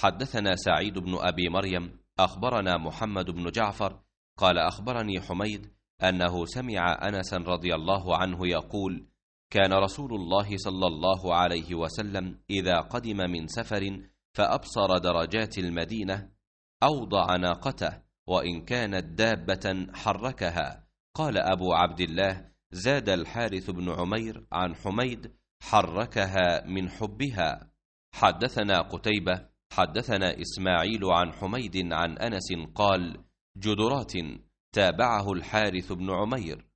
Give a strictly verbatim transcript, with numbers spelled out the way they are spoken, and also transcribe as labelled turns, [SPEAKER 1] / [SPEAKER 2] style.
[SPEAKER 1] حدثنا سعيد بن أبي مريم أخبرنا محمد بن جعفر قال أخبرني حميد أنه سمع أنس رضي الله عنه يقول: كان رسول الله صلى الله عليه وسلم إذا قدم من سفر فأبصر درجات المدينة أوضع ناقته، وإن كانت دابة حركها. قال أبو عبد الله: زاد الحارث بن عمير عن حميد: حركها من حبها. حدثنا قتيبة حدثنا إسماعيل عن حميد عن أنس قال: جدرات تابعه الحارث بن عمير.